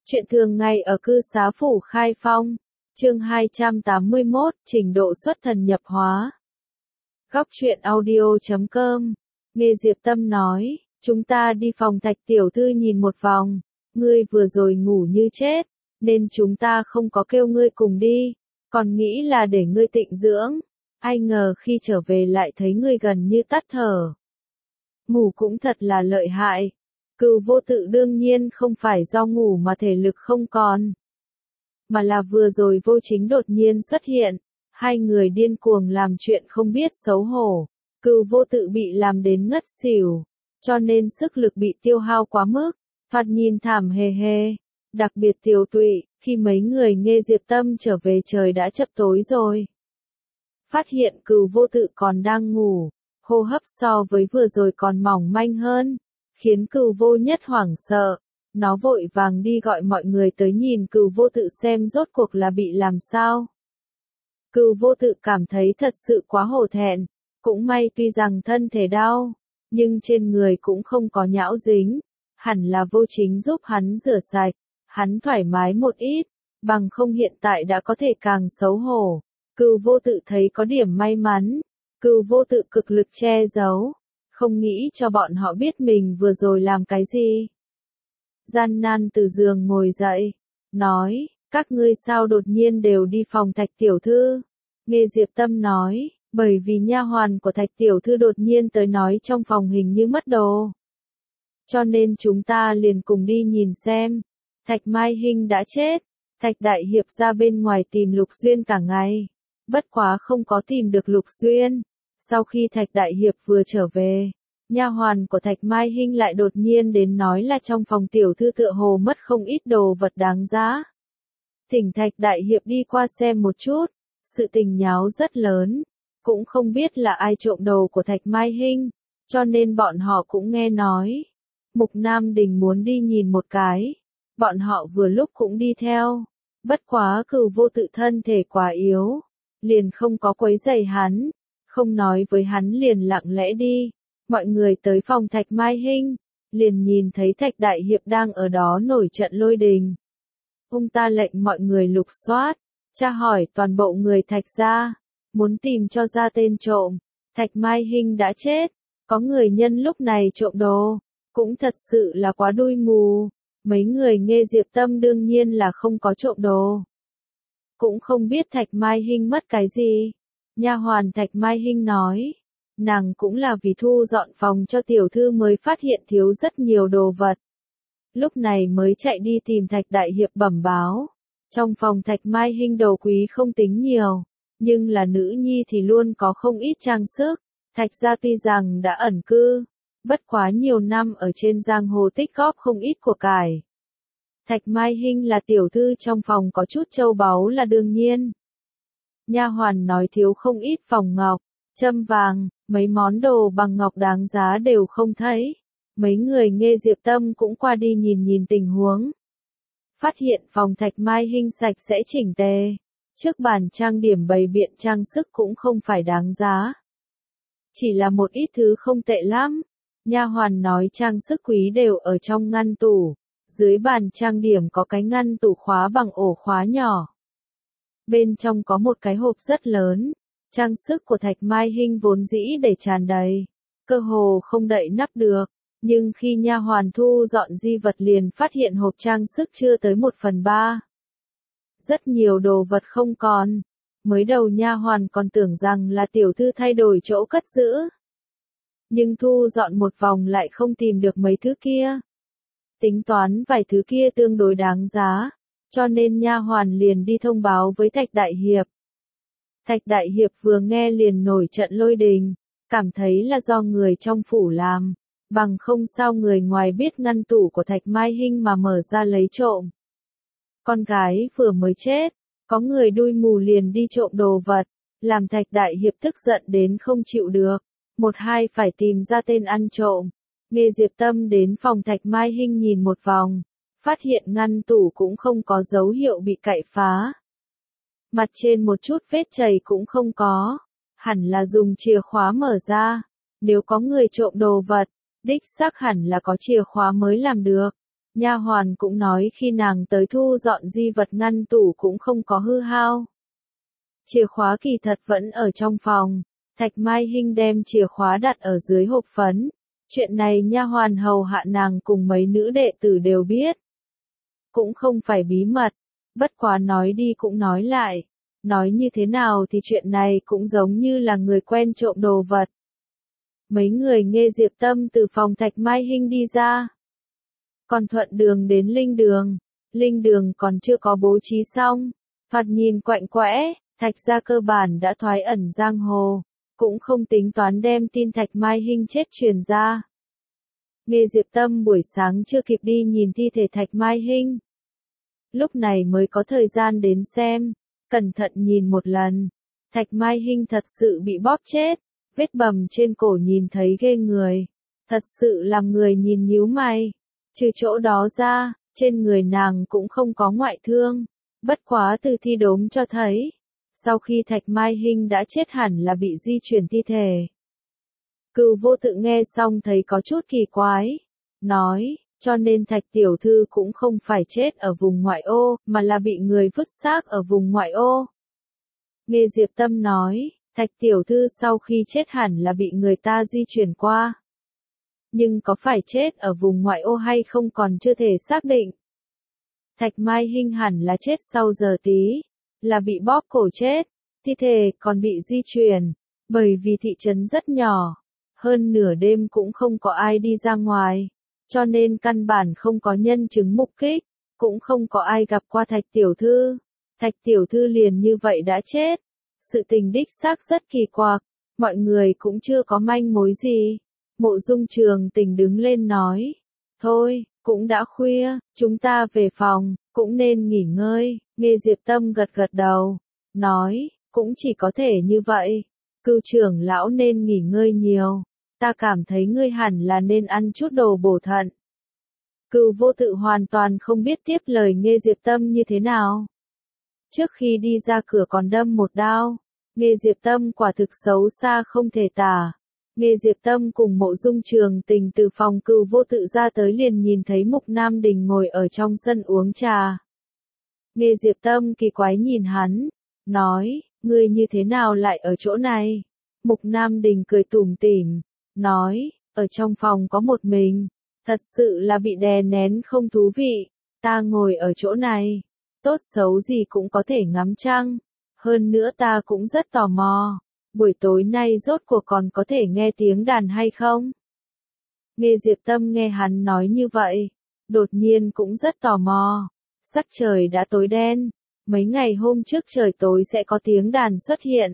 Chuyện thường ngày ở cư xá phủ Khai Phong, chương 281, trình độ xuất thần nhập hóa. Góc truyện audio.com, nghe Diệp Tâm nói, chúng ta đi phòng Thạch tiểu thư nhìn một vòng, ngươi vừa rồi ngủ như chết, nên chúng ta không có kêu ngươi cùng đi, còn nghĩ là để ngươi tịnh dưỡng, ai ngờ khi trở về lại thấy ngươi gần như tắt thở. Ngủ cũng thật là lợi hại. Cửu Vô Tự đương nhiên không phải do ngủ mà thể lực không còn, mà là vừa rồi Vô Chính đột nhiên xuất hiện, hai người điên cuồng làm chuyện không biết xấu hổ, Cửu Vô Tự bị làm đến ngất xỉu, cho nên sức lực bị tiêu hao quá mức, thoạt nhìn thảm hề hề, đặc biệt Tiểu Tụy, khi mấy người nghe Diệp Tâm trở về trời đã chập tối rồi. Phát hiện Cửu Vô Tự còn đang ngủ, hô hấp so với vừa rồi còn mỏng manh hơn, khiến Cửu Vô Nhất hoảng sợ, nó vội vàng đi gọi mọi người tới nhìn Cửu Vô Tự xem rốt cuộc là bị làm sao. Cửu Vô Tự cảm thấy thật sự quá hổ thẹn, cũng may tuy rằng thân thể đau, nhưng trên người cũng không có nhão dính, hẳn là Vô Chính giúp hắn rửa sạch, hắn thoải mái một ít, bằng không hiện tại đã có thể càng xấu hổ. Cửu Vô Tự thấy có điểm may mắn, Cửu Vô Tự cực lực che giấu, không nghĩ cho bọn họ biết mình vừa rồi làm cái gì. Gian nan từ giường ngồi dậy, nói, các ngươi sao đột nhiên đều đi phòng Thạch tiểu thư? Nghe Diệp Tâm nói, bởi vì nha hoàn của Thạch tiểu thư đột nhiên tới nói trong phòng hình như mất đồ. Cho nên chúng ta liền cùng đi nhìn xem. Thạch Mai Hinh đã chết, Thạch Đại Hiệp ra bên ngoài tìm Lục Duyên cả ngày, bất quá không có tìm được Lục Duyên. Sau khi Thạch Đại Hiệp vừa trở về, nha hoàn của Thạch Mai Hinh lại đột nhiên đến nói là trong phòng tiểu thư tựa hồ mất không ít đồ vật đáng giá. Thỉnh Thạch Đại Hiệp đi qua xem một chút, sự tình nháo rất lớn, cũng không biết là ai trộm đồ của Thạch Mai Hinh, cho nên bọn họ cũng nghe nói. Mục Nam Đình muốn đi nhìn một cái, bọn họ vừa lúc cũng đi theo, bất quá Cửu Vô Tự thân thể quá yếu, liền không có quấy rầy hắn. Không nói với hắn liền lặng lẽ đi, mọi người tới phòng Thạch Mai Hinh, liền nhìn thấy Thạch Đại Hiệp đang ở đó nổi trận lôi đình. Ông ta lệnh mọi người lục soát, tra hỏi toàn bộ người Thạch gia, muốn tìm cho ra tên trộm. Thạch Mai Hinh đã chết, có người nhân lúc này trộm đồ, cũng thật sự là quá đuôi mù. Mấy người nghe Diệp Tâm đương nhiên là không có trộm đồ, cũng không biết Thạch Mai Hinh mất cái gì. Nha hoàn Thạch Mai Hinh nói, nàng cũng là vì thu dọn phòng cho tiểu thư mới phát hiện thiếu rất nhiều đồ vật. Lúc này mới chạy đi tìm Thạch Đại Hiệp bẩm báo. Trong phòng Thạch Mai Hinh đồ quý không tính nhiều, nhưng là nữ nhi thì luôn có không ít trang sức. Thạch gia tuy rằng đã ẩn cư, bất quá nhiều năm ở trên giang hồ tích góp không ít của cải. Thạch Mai Hinh là tiểu thư trong phòng có chút châu báu là đương nhiên. Nha hoàn nói thiếu không ít vòng ngọc, châm vàng, mấy món đồ bằng ngọc đáng giá đều không thấy. Mấy người nghe Diệp Tâm cũng qua đi nhìn tình huống. Phát hiện phòng Thạch Mai Hinh sạch sẽ chỉnh tề, trước bàn trang điểm bày biện trang sức cũng không phải đáng giá. Chỉ là một ít thứ không tệ lắm. Nha hoàn nói trang sức quý đều ở trong ngăn tủ, dưới bàn trang điểm có cái ngăn tủ khóa bằng ổ khóa nhỏ. Bên trong có một cái hộp rất lớn, trang sức của Thạch Mai Hinh vốn dĩ để tràn đầy, cơ hồ không đậy nắp được, nhưng khi nha hoàn thu dọn di vật liền phát hiện hộp trang sức chưa tới 1/3. Rất nhiều đồ vật không còn, mới đầu nha hoàn còn tưởng rằng là tiểu thư thay đổi chỗ cất giữ. Nhưng thu dọn một vòng lại không tìm được mấy thứ kia. Tính toán vài thứ kia tương đối đáng giá, cho nên nha hoàn liền đi thông báo với Thạch Đại Hiệp. Thạch Đại Hiệp vừa nghe liền nổi trận lôi đình, cảm thấy là do người trong phủ làm, bằng không sao người ngoài biết ngăn tủ của Thạch Mai Hinh mà mở ra lấy trộm. Con gái vừa mới chết, có người đuôi mù liền đi trộm đồ vật, làm Thạch Đại Hiệp tức giận đến không chịu được, một hai phải tìm ra tên ăn trộm. Nghe Diệp Tâm đến phòng Thạch Mai Hinh nhìn một vòng, phát hiện ngăn tủ cũng không có dấu hiệu bị cậy phá. Mặt trên một chút vết chày cũng không có, hẳn là dùng chìa khóa mở ra. Nếu có người trộm đồ vật, đích xác hẳn là có chìa khóa mới làm được. Nha hoàn cũng nói khi nàng tới thu dọn di vật ngăn tủ cũng không có hư hao. Chìa khóa kỳ thật vẫn ở trong phòng. Thạch Mai Hinh đem chìa khóa đặt ở dưới hộp phấn. Chuyện này nha hoàn hầu hạ nàng cùng mấy nữ đệ tử đều biết. Cũng không phải bí mật, bất quá nói đi cũng nói lại. Nói như thế nào thì chuyện này cũng giống như là người quen trộm đồ vật. Mấy người nghe Diệp Tâm từ phòng Thạch Mai Hinh đi ra. Còn thuận đường đến Linh đường còn chưa có bố trí xong. Thoạt nhìn quạnh quẽ, Thạch gia cơ bản đã thoái ẩn giang hồ. Cũng không tính toán đem tin Thạch Mai Hinh chết truyền ra. Nghe Diệp Tâm buổi sáng chưa kịp đi nhìn thi thể Thạch Mai Hinh. Lúc này mới có thời gian đến xem, cẩn thận nhìn một lần. Thạch Mai Hinh thật sự bị bóp chết, vết bầm trên cổ nhìn thấy ghê người. Thật sự làm người nhìn nhíu mày. Trừ chỗ đó ra, trên người nàng cũng không có ngoại thương. Bất quá từ thi đốm cho thấy, sau khi Thạch Mai Hinh đã chết hẳn là bị di chuyển thi thể. Cửu Vô Tự nghe xong thấy có chút kỳ quái, nói, cho nên Thạch tiểu thư cũng không phải chết ở vùng ngoại ô, mà là bị người vứt xác ở vùng ngoại ô. Nghe Diệp Tâm nói, Thạch tiểu thư sau khi chết hẳn là bị người ta di chuyển qua. Nhưng có phải chết ở vùng ngoại ô hay không còn chưa thể xác định. Thạch Mai Hinh hẳn là chết sau giờ tí, là bị bóp cổ chết, thi thể còn bị di chuyển, bởi vì thị trấn rất nhỏ, hơn nửa đêm cũng không có ai đi ra ngoài, cho nên căn bản không có nhân chứng mục kích, cũng không có ai gặp qua Thạch tiểu thư. Thạch tiểu thư liền như vậy đã chết. Sự tình đích xác rất kỳ quặc, mọi người cũng chưa có manh mối gì. Mộ Dung Trường Tình đứng lên nói, thôi, cũng đã khuya, chúng ta về phòng, cũng nên nghỉ ngơi. Nghe Diệp Tâm gật gật đầu, nói, cũng chỉ có thể như vậy. Cửu trưởng lão nên nghỉ ngơi nhiều, ta cảm thấy ngươi hẳn là nên ăn chút đồ bổ thận. Cửu Vô Tự hoàn toàn không biết tiếp lời Nghe Diệp Tâm như thế nào. Trước khi đi ra cửa còn đâm một đao, Nghe Diệp Tâm quả thực xấu xa không thể tả. Nghe Diệp Tâm cùng Mộ Dung Trường Tình từ phòng Cửu Vô Tự ra tới liền nhìn thấy Mục Nam Đình ngồi ở trong sân uống trà. Nghe Diệp Tâm kỳ quái nhìn hắn, nói, ngươi như thế nào lại ở chỗ này? Mục Nam Đình cười tủm tỉm, nói, ở trong phòng có một mình, thật sự là bị đè nén không thú vị, ta ngồi ở chỗ này, tốt xấu gì cũng có thể ngắm trăng, hơn nữa ta cũng rất tò mò. Buổi tối nay rốt cuộc còn có thể nghe tiếng đàn hay không? Nghe Diệp Tâm nghe hắn nói như vậy, đột nhiên cũng rất tò mò. Sắc trời đã tối đen, mấy ngày hôm trước trời tối sẽ có tiếng đàn xuất hiện.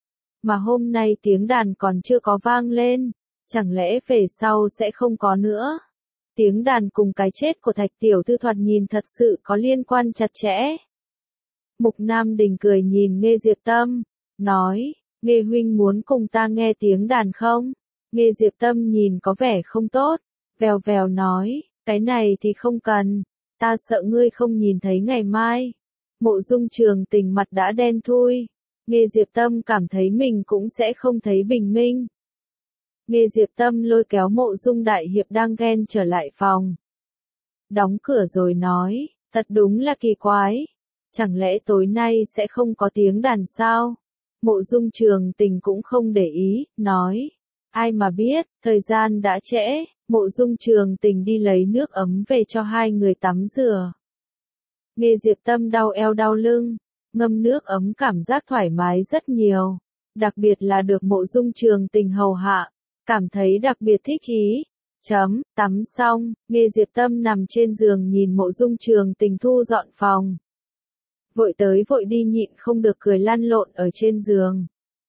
Mà hôm nay tiếng đàn còn chưa có vang lên, chẳng lẽ về sau sẽ không có nữa? Tiếng đàn cùng cái chết của Thạch tiểu thư thoạt nhìn thật sự có liên quan chặt chẽ. Mục Nam Đình cười nhìn Nghe Diệp Tâm, nói, Nghe huynh muốn cùng ta nghe tiếng đàn không? Nghe Diệp Tâm nhìn có vẻ không tốt, vèo vèo nói, cái này thì không cần, ta sợ ngươi không nhìn thấy ngày mai. Mộ Dung Trường Tình mặt đã đen thui, Nghe Diệp Tâm cảm thấy mình cũng sẽ không thấy bình minh. Nghe Diệp Tâm lôi kéo Mộ Dung Đại Hiệp đang ghen trở lại phòng. Đóng cửa rồi nói, thật đúng là kỳ quái, chẳng lẽ tối nay sẽ không có tiếng đàn sao? Mộ Dung Trường Tình cũng không để ý, nói, ai mà biết, thời gian đã trễ. Mộ Dung Trường Tình đi lấy nước ấm về cho hai người tắm rửa. Nghe Diệp Tâm đau eo đau lưng, ngâm nước ấm cảm giác thoải mái rất nhiều, đặc biệt là được Mộ Dung Trường Tình hầu hạ, cảm thấy đặc biệt thích ý. Tắm xong, Nghe Diệp Tâm nằm trên giường nhìn Mộ Dung Trường Tình thu dọn phòng. Vội tới vội đi nhịn không được cười lăn lộn ở trên giường.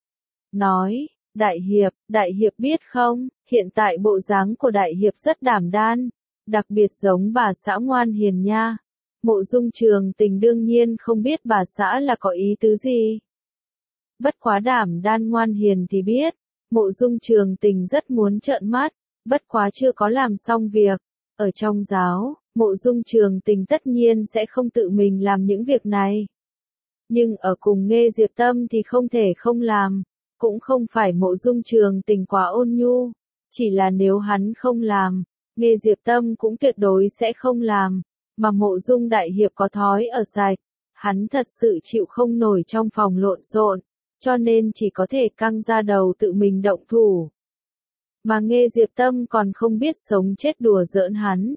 Nói, Đại Hiệp biết không, hiện tại bộ dáng của Đại Hiệp rất đảm đan, đặc biệt giống bà xã ngoan hiền nha. Mộ Dung Trường Tình đương nhiên không biết bà xã là có ý tứ gì. Bất quá đảm đan ngoan hiền thì biết, Mộ Dung Trường Tình rất muốn trợn mắt, bất quá chưa có làm xong việc. Ở trong giáo, Mộ Dung Trường Tình tất nhiên sẽ không tự mình làm những việc này. Nhưng ở cùng Nghe Diệp Tâm thì không thể không làm. Cũng không phải Mộ Dung Trường Tình quá ôn nhu, chỉ là nếu hắn không làm, Nghe Diệp Tâm cũng tuyệt đối sẽ không làm, mà Mộ Dung đại hiệp có thói ở sạch, hắn thật sự chịu không nổi trong phòng lộn xộn, cho nên chỉ có thể căng ra đầu tự mình động thủ. Mà Nghe Diệp Tâm còn không biết sống chết đùa giỡn hắn.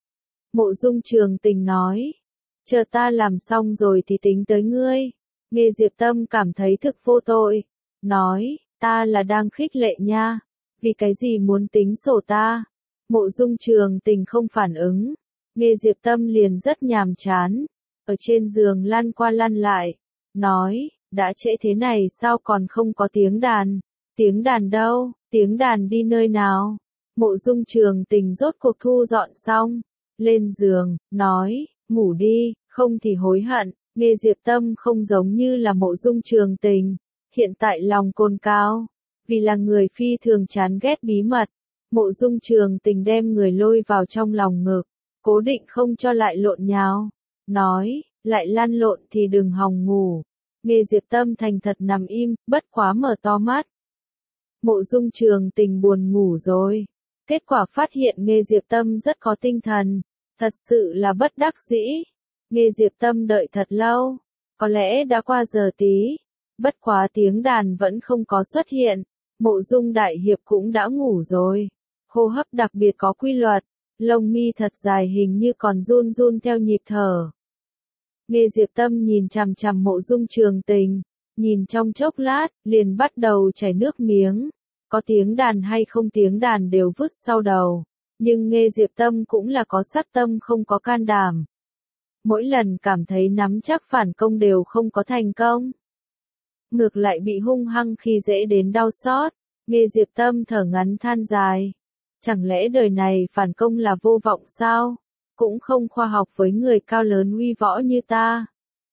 Mộ Dung Trường Tình nói, chờ ta làm xong rồi thì tính tới ngươi. Nghe Diệp Tâm cảm thấy thực vô tội, nói, ta là đang khích lệ nha, vì cái gì muốn tính sổ ta. Mộ Dung Trường Tình không phản ứng, Nghe Diệp Tâm liền rất nhàm chán, ở trên giường lăn qua lăn lại, nói, đã trễ thế này sao còn không có tiếng đàn đâu, tiếng đàn đi nơi nào. Mộ Dung Trường Tình rốt cuộc thu dọn xong, lên giường, nói, ngủ đi, không thì hối hận. Nghe Diệp Tâm không giống như là Mộ Dung Trường Tình, hiện tại lòng cồn cao, vì là người phi thường chán ghét bí mật. Mộ Dung Trường Tình đem người lôi vào trong lòng ngực, cố định không cho lại lộn nhào, nói, lại lăn lộn thì đừng hòng ngủ. Nghe Diệp Tâm thành thật nằm im, bất quá mở to mắt. Mộ Dung Trường Tình buồn ngủ rồi, kết quả phát hiện Nghe Diệp Tâm rất có tinh thần, thật sự là bất đắc dĩ. Nghe Diệp Tâm đợi thật lâu, có lẽ đã qua giờ tí, bất quá tiếng đàn vẫn không có xuất hiện. Mộ Dung đại hiệp cũng đã ngủ rồi, hô hấp đặc biệt có quy luật, lông mi thật dài hình như còn run run theo nhịp thở. Nghe Diệp Tâm nhìn chằm chằm Mộ Dung Trường Tình, nhìn trong chốc lát, liền bắt đầu chảy nước miếng, có tiếng đàn hay không tiếng đàn đều vứt sau đầu, nhưng Nghe Diệp Tâm cũng là có sát tâm không có can đảm. Mỗi lần cảm thấy nắm chắc phản công đều không có thành công, ngược lại bị hung hăng khi dễ đến đau xót. Nghe Diệp Tâm thở ngắn than dài, chẳng lẽ đời này phản công là vô vọng sao, cũng không khoa học với người cao lớn uy võ như ta.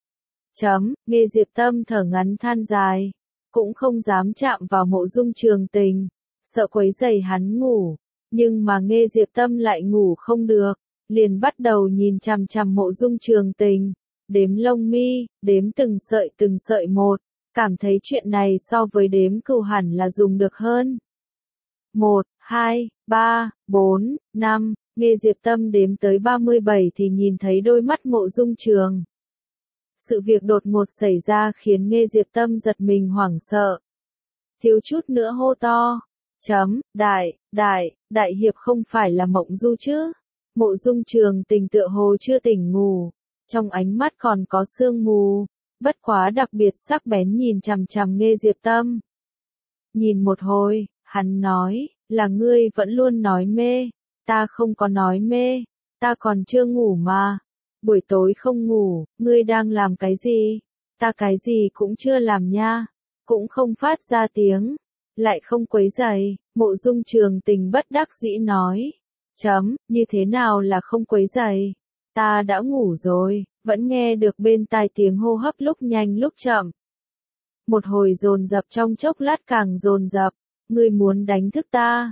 Nghe Diệp Tâm thở ngắn than dài, cũng không dám chạm vào Mộ Dung Trường Tình, sợ quấy rầy hắn ngủ, nhưng mà Nghe Diệp Tâm lại ngủ không được, liền bắt đầu nhìn chằm chằm Mộ Dung Trường Tình, đếm lông mi, đếm từng sợi một, cảm thấy chuyện này so với đếm cừu hẳn là dùng được hơn. 1, 2, 3, 4, 5, Nghe Diệp Tâm đếm tới 37 thì nhìn thấy đôi mắt Mộ Dung Trường. Sự việc đột ngột xảy ra khiến Nghe Diệp Tâm giật mình hoảng sợ, thiếu chút nữa hô to, đại hiệp không phải là mộng du chứ. Mộ Dung Trường Tình tựa hồ chưa tỉnh ngủ, trong ánh mắt còn có sương mù, bất quá đặc biệt sắc bén nhìn chằm chằm Nghe Diệp Tâm. Nhìn một hồi, hắn nói, là ngươi vẫn luôn nói mê, ta không có nói mê, ta còn chưa ngủ mà. Buổi tối không ngủ, ngươi đang làm cái gì? Ta cái gì cũng chưa làm nha, cũng không phát ra tiếng, lại không quấy rầy. Mộ Dung Trường Tình bất đắc dĩ nói, như thế nào là không quấy rầy? Ta đã ngủ rồi, vẫn nghe được bên tai tiếng hô hấp lúc nhanh lúc chậm. Một hồi dồn dập trong chốc lát càng dồn dập, ngươi muốn đánh thức ta?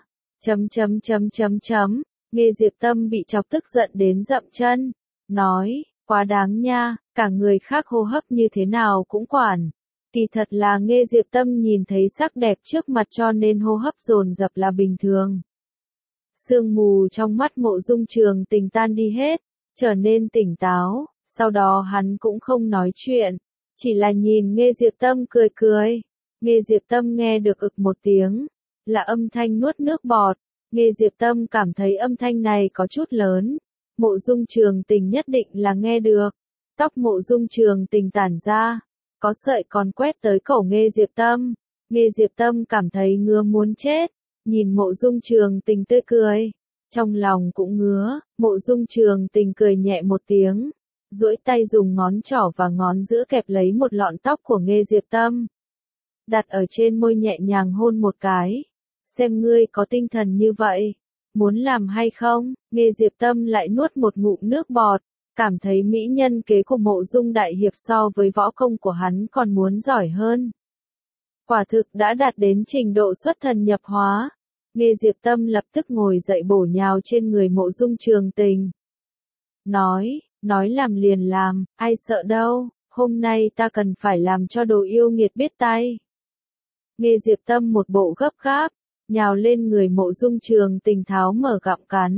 Nghe Diệp Tâm bị chọc tức giận đến dậm chân, nói, quá đáng nha, cả người khác hô hấp như thế nào cũng quản. Kỳ thật là Nghe Diệp Tâm nhìn thấy sắc đẹp trước mặt cho nên hô hấp dồn dập là bình thường. Sương mù trong mắt Mộ Dung Trường Tình tan đi hết, trở nên tỉnh táo, sau đó hắn cũng không nói chuyện, chỉ là nhìn Nghe Diệp Tâm cười cười. Nghe Diệp Tâm nghe được ực một tiếng, là âm thanh nuốt nước bọt. Nghe Diệp Tâm cảm thấy âm thanh này có chút lớn, Mộ Dung Trường Tình nhất định là nghe được. Tóc Mộ Dung Trường Tình tản ra, có sợi còn quét tới cổ Nghe Diệp Tâm. Nghe Diệp Tâm cảm thấy ngứa muốn chết, nhìn Mộ Dung Trường Tình tươi cười, trong lòng cũng ngứa. Mộ Dung Trường Tình cười nhẹ một tiếng, duỗi tay dùng ngón trỏ và ngón giữa kẹp lấy một lọn tóc của Nghe Diệp Tâm, đặt ở trên môi nhẹ nhàng hôn một cái. Xem ngươi có tinh thần như vậy, muốn làm hay không? Nghe Diệp Tâm lại nuốt một ngụm nước bọt, cảm thấy mỹ nhân kế của Mộ Dung đại hiệp so với võ công của hắn còn muốn giỏi hơn. Quả thực đã đạt đến trình độ xuất thần nhập hóa. Nghe Diệp Tâm lập tức ngồi dậy bổ nhào trên người Mộ Dung Trường Tình. Nói làm liền làm, ai sợ đâu, hôm nay ta cần phải làm cho đồ yêu nghiệt biết tay. Nghe Diệp Tâm một bộ gấp gáp, nhào lên người Mộ Dung Trường Tình tháo mở gặm cắn,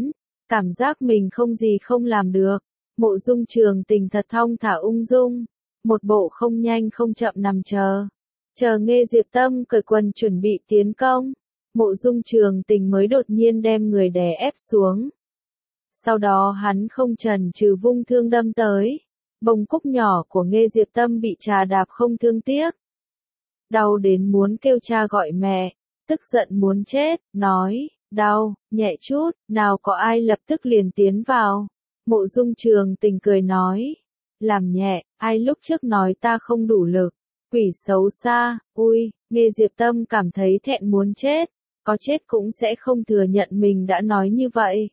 Cảm giác mình không gì không làm được. Mộ Dung Trường Tình thật thong thả ung dung, một bộ không nhanh không chậm nằm chờ. Chờ Nghê Diệp Tâm cởi quần chuẩn bị tiến công, Mộ Dung Trường Tình mới đột nhiên đem người đè ép xuống. Sau đó hắn không chần chừ vung thương đâm tới. Bông cúc nhỏ của Nghê Diệp Tâm bị trà đạp không thương tiếc. Đau đến muốn kêu cha gọi mẹ, tức giận muốn chết, nói, đau, nhẹ chút, nào có ai lập tức liền tiến vào. Mộ Dung Trường Tình cười nói, làm nhẹ, ai lúc trước nói ta không đủ lực, quỷ xấu xa, ui, Nghê Diệp Tâm cảm thấy thẹn muốn chết, có chết cũng sẽ không thừa nhận mình đã nói như vậy.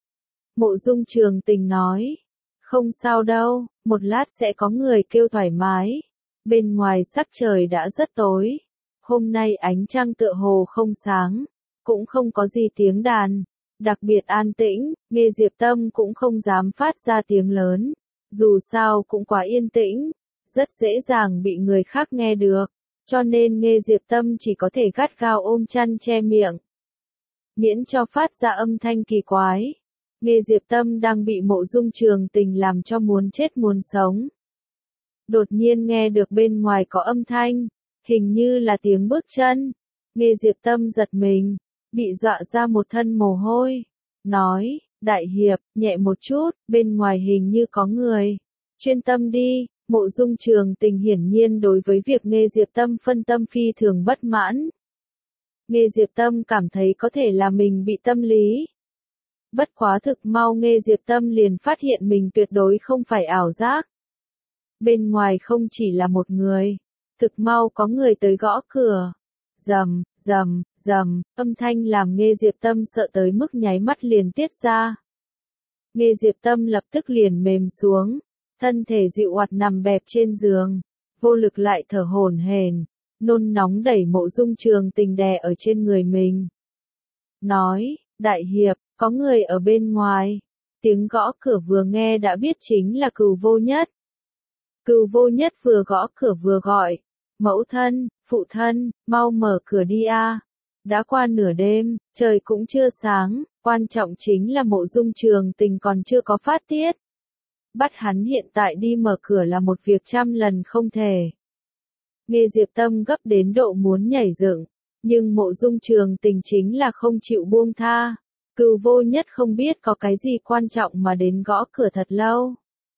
Mộ Dung Trường Tình nói, không sao đâu, một lát sẽ có người kêu thoải mái. Bên ngoài sắc trời đã rất tối. Hôm nay ánh trăng tựa hồ không sáng, cũng không có gì tiếng đàn. Đặc biệt an tĩnh, Nghê Diệp Tâm cũng không dám phát ra tiếng lớn. Dù sao cũng quá yên tĩnh, rất dễ dàng bị người khác nghe được. Cho nên Nghê Diệp Tâm chỉ có thể gắt gao ôm chăn che miệng, miễn cho phát ra âm thanh kỳ quái. Nghê Diệp Tâm đang bị Mộ Dung Trường Tình làm cho muốn chết muốn sống. Đột nhiên nghe được bên ngoài có âm thanh, hình như là tiếng bước chân. Nghê Diệp Tâm giật mình, bị dọa ra một thân mồ hôi. Nói, đại hiệp, nhẹ một chút, bên ngoài hình như có người. Chuyên tâm đi. Mộ Dung Trường Tình hiển nhiên đối với việc Nghê Diệp Tâm phân tâm phi thường bất mãn. Nghê Diệp Tâm cảm thấy có thể là mình bị tâm lý. Bất quá thực mau Nghê Diệp Tâm liền phát hiện mình tuyệt đối không phải ảo giác. Bên ngoài không chỉ là một người, thực mau có người tới gõ cửa. Rầm, rầm, rầm, âm thanh làm Nghê Diệp Tâm sợ tới mức nháy mắt liền tiết ra. Nghê Diệp Tâm lập tức liền mềm xuống, thân thể dịu oặt nằm bẹp trên giường, vô lực lại thở hổn hển, nôn nóng đẩy Mộ Dung Trường Tình đè ở trên người mình. Nói, đại hiệp, có người ở bên ngoài. Tiếng gõ cửa vừa nghe đã biết chính là Cửu Vô Nhất. Cửu Vô Nhất vừa gõ cửa vừa gọi, mẫu thân, phụ thân, mau mở cửa đi a. Đã qua nửa đêm, trời cũng chưa sáng, quan trọng chính là Mộ Dung Trường Tình còn chưa có phát tiết. Bắt hắn hiện tại đi mở cửa là một việc trăm lần không thể. Nghê Diệp Tâm gấp đến độ muốn nhảy dựng, nhưng Mộ Dung Trường Tình chính là không chịu buông tha. Cửu Vô Nhất không biết có cái gì quan trọng mà đến gõ cửa thật lâu.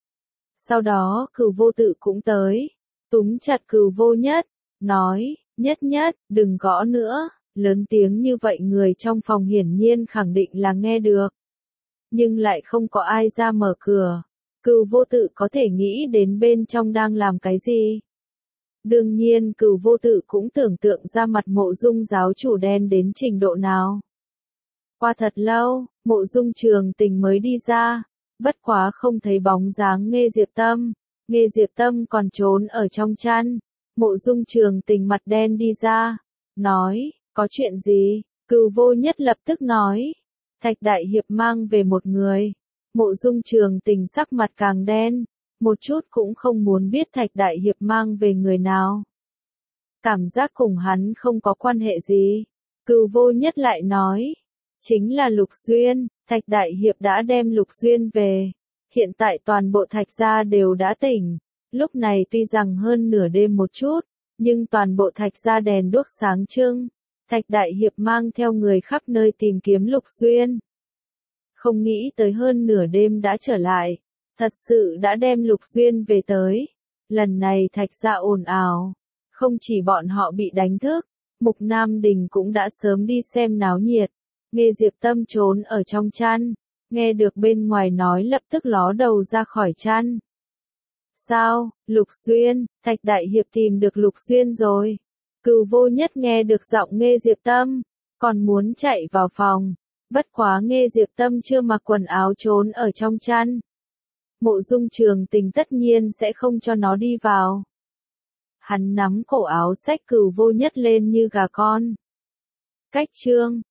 Sau đó Cửu Vô Tự cũng tới, túm chặt Cửu Vô Nhất, nói, Nhất Nhất, đừng gõ nữa, lớn tiếng như vậy người trong phòng hiển nhiên khẳng định là nghe được. Nhưng lại không có ai ra mở cửa, Cửu Vô Tự có thể nghĩ đến bên trong đang làm cái gì. Đương nhiên Cửu Vô Tự cũng tưởng tượng ra mặt Mộ Dung giáo chủ đen đến trình độ nào. Qua thật lâu, Mộ Dung Trường Tình mới đi ra, bất quá không thấy bóng dáng Nghê Diệp Tâm. Nghê Diệp Tâm còn trốn ở trong chăn. Mộ Dung Trường Tình mặt đen đi ra, nói, có chuyện gì? Cửu Vô Nhất lập tức nói, Thạch đại hiệp mang về một người. Mộ Dung Trường Tình sắc mặt càng đen, một chút cũng không muốn biết Thạch đại hiệp mang về người nào. Cảm giác cùng hắn không có quan hệ gì. Cửu Vô Nhất lại nói, chính là Lục Xuyên, Thạch đại hiệp đã đem Lục Xuyên về. Hiện tại toàn bộ Thạch gia đều đã tỉnh. Lúc này tuy rằng hơn nửa đêm một chút, nhưng toàn bộ Thạch gia đèn đuốc sáng trưng. Thạch đại hiệp mang theo người khắp nơi tìm kiếm Lục Xuyên. Không nghĩ tới hơn nửa đêm đã trở lại, thật sự đã đem Lục Xuyên về tới. Lần này Thạch gia ồn ào, không chỉ bọn họ bị đánh thức, Mục Nam Đình cũng đã sớm đi xem náo nhiệt. Nghê Diệp Tâm trốn ở trong chăn, nghe được bên ngoài nói lập tức ló đầu ra khỏi chăn. Sao, Lục Xuyên, Thạch đại hiệp tìm được Lục Xuyên rồi. Cửu Vô Nhất nghe được giọng Nghê Diệp Tâm, còn muốn chạy vào phòng. Bất quá Nghê Diệp Tâm chưa mặc quần áo trốn ở trong chăn. Mộ Dung Trường Tình tất nhiên sẽ không cho nó đi vào. Hắn nắm cổ áo xách Cửu Vô Nhất lên như gà con. Cách chương